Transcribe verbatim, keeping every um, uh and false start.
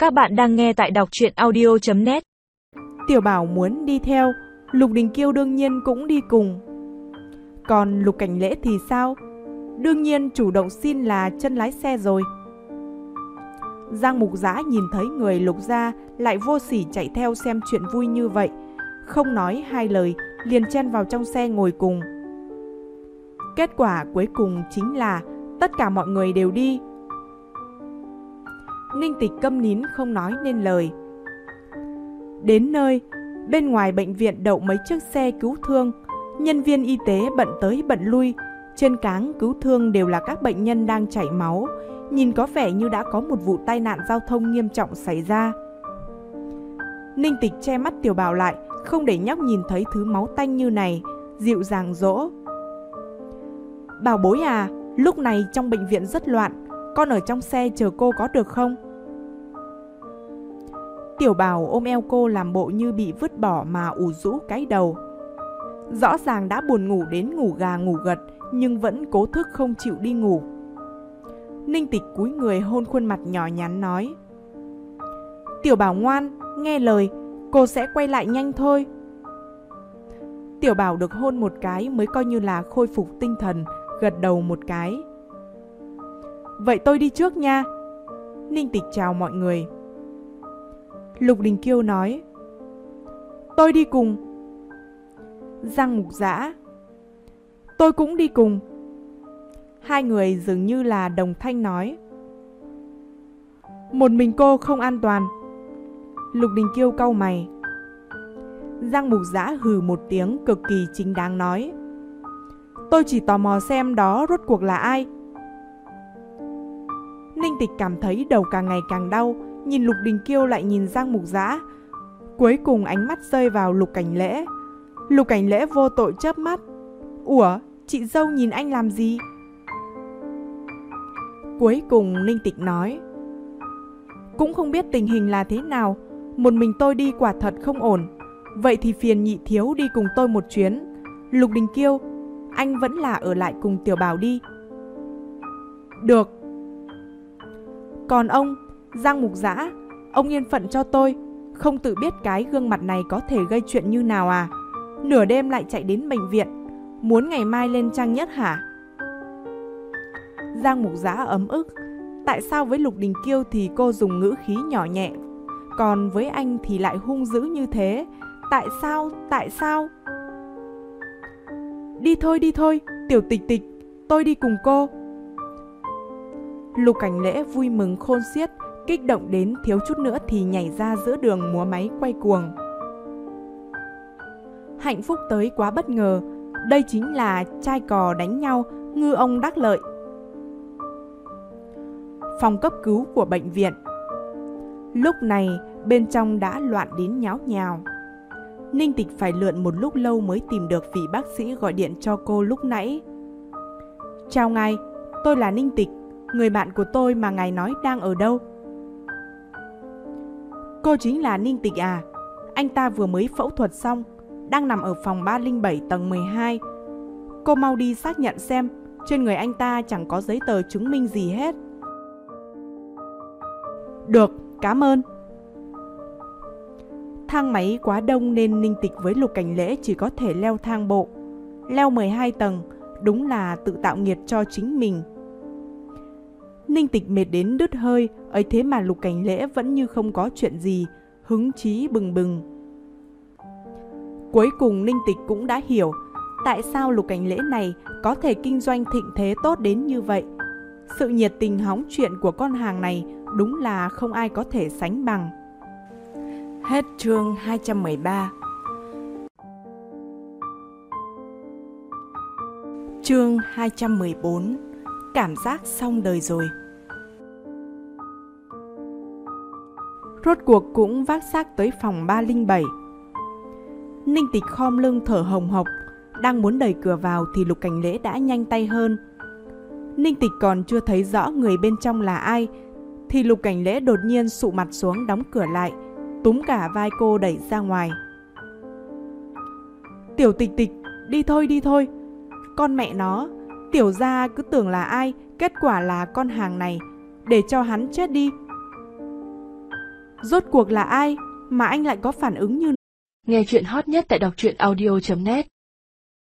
Các bạn đang nghe tại đọc truyện audio chấm net. Tiểu Bảo muốn đi theo, Lục Đình Kiêu đương nhiên cũng đi cùng. Còn Lục Cảnh Lễ thì sao? Đương nhiên chủ động xin là chân lái xe rồi. Giang Mục Dã nhìn thấy người Lục gia lại vô sỉ chạy theo xem chuyện vui như vậy, không nói hai lời, liền chen vào trong xe ngồi cùng. Kết quả cuối cùng chính là tất cả mọi người đều đi. Ninh Tịch câm nín không nói nên lời. Đến nơi, bên ngoài bệnh viện đậu mấy chiếc xe cứu thương, nhân viên y tế bận tới bận lui, trên cáng cứu thương đều là các bệnh nhân đang chảy máu, nhìn có vẻ như đã có một vụ tai nạn giao thông nghiêm trọng xảy ra. Ninh Tịch che mắt Tiểu Bảo lại, không để nhóc nhìn thấy thứ máu tanh như này, dịu dàng dỗ. Bảo bối à, lúc này trong bệnh viện rất loạn, con ở trong xe chờ cô có được không? Tiểu Bảo ôm eo cô làm bộ như bị vứt bỏ mà ủ rũ cái đầu. Rõ ràng đã buồn ngủ đến ngủ gà ngủ gật, nhưng vẫn cố thức không chịu đi ngủ. Ninh Tịch cúi người hôn khuôn mặt nhỏ nhắn nói: Tiểu Bảo ngoan, nghe lời, cô sẽ quay lại nhanh thôi. Tiểu Bảo được hôn một cái mới coi như là khôi phục tinh thần, gật đầu một cái. Vậy tôi đi trước nha. Ninh Tịch chào mọi người. Lục Đình Kiêu nói: Tôi đi cùng. Giang Mục Dã: Tôi cũng đi cùng. Hai người dường như là đồng thanh nói: Một mình cô không an toàn. Lục Đình Kiêu cau mày. Giang Mục Dã hừ một tiếng cực kỳ chính đáng nói: Tôi chỉ tò mò xem đó rốt cuộc là ai. Ninh Tịch cảm thấy đầu càng ngày càng đau, nhìn Lục Đình Kiêu lại nhìn Giang Mục Dã. Cuối cùng ánh mắt rơi vào Lục Cảnh Lễ. Lục Cảnh Lễ vô tội chớp mắt: Ủa, chị dâu nhìn anh làm gì? Cuối cùng Ninh Tịch nói: Cũng không biết tình hình là thế nào, một mình tôi đi quả thật không ổn. Vậy thì phiền nhị thiếu đi cùng tôi một chuyến. Lục Đình Kiêu, anh vẫn là ở lại cùng Tiểu Bảo đi. Được. Còn ông, Giang Mục Dã, ông yên phận cho tôi. Không tự biết cái gương mặt này có thể gây chuyện như nào à? Nửa đêm lại chạy đến bệnh viện, muốn ngày mai lên trang nhất hả? Giang Mục Dã ấm ức. Tại sao với Lục Đình Kiêu thì cô dùng ngữ khí nhỏ nhẹ, còn với anh thì lại hung dữ như thế? Tại sao? Tại sao? Đi thôi, đi thôi, Tiểu Tịch Tịch, tôi đi cùng cô. Lục Cảnh Lễ vui mừng khôn xiết, kích động đến thiếu chút nữa thì nhảy ra giữa đường múa máy quay cuồng. Hạnh phúc tới quá bất ngờ, đây chính là trai cò đánh nhau, ngư ông đắc lợi. Phòng cấp cứu của bệnh viện. Lúc này bên trong đã loạn đến nháo nhào. Ninh Tịch phải lượn một lúc lâu mới tìm được vị bác sĩ gọi điện cho cô lúc nãy. Chào ngài, tôi là Ninh Tịch, người bạn của tôi mà ngài nói đang ở đâu? Cô chính là Ninh Tịch à? Anh ta vừa mới phẫu thuật xong, đang nằm ở phòng ba không bảy tầng mười hai. Cô mau đi xác nhận xem, trên người anh ta chẳng có giấy tờ chứng minh gì hết. Được, cảm ơn. Thang máy quá đông nên Ninh Tịch với Lục Cảnh Lễ chỉ có thể leo thang bộ. Leo mười hai tầng, đúng là tự tạo nghiệt cho chính mình. Ninh Tịch mệt đến đứt hơi, ấy thế mà Lục Cảnh Lễ vẫn như không có chuyện gì, hứng chí bừng bừng. Cuối cùng Ninh Tịch cũng đã hiểu tại sao Lục Cảnh Lễ này có thể kinh doanh thịnh thế tốt đến như vậy. Sự nhiệt tình hóng chuyện của con hàng này đúng là không ai có thể sánh bằng. Hết chương hai trăm mười ba. Chương hai trăm mười bốn. Cảm giác xong đời rồi. Rốt cuộc cũng vác xác tới phòng ba không bảy. Ninh Tịch khom lưng thở hồng hộc, đang muốn đẩy cửa vào thì Lục Cảnh Lễ đã nhanh tay hơn. Ninh Tịch còn chưa thấy rõ người bên trong là ai thì Lục Cảnh Lễ đột nhiên sụ mặt xuống đóng cửa lại, túm cả vai cô đẩy ra ngoài. Tiểu Tịch Tịch, đi thôi đi thôi. Con mẹ nó, Tiểu gia cứ tưởng là ai, kết quả là con hàng này, để cho hắn chết đi. Rốt cuộc là ai mà anh lại có phản ứng như... Nghe chuyện hot nhất tại đọc truyện audio chấm net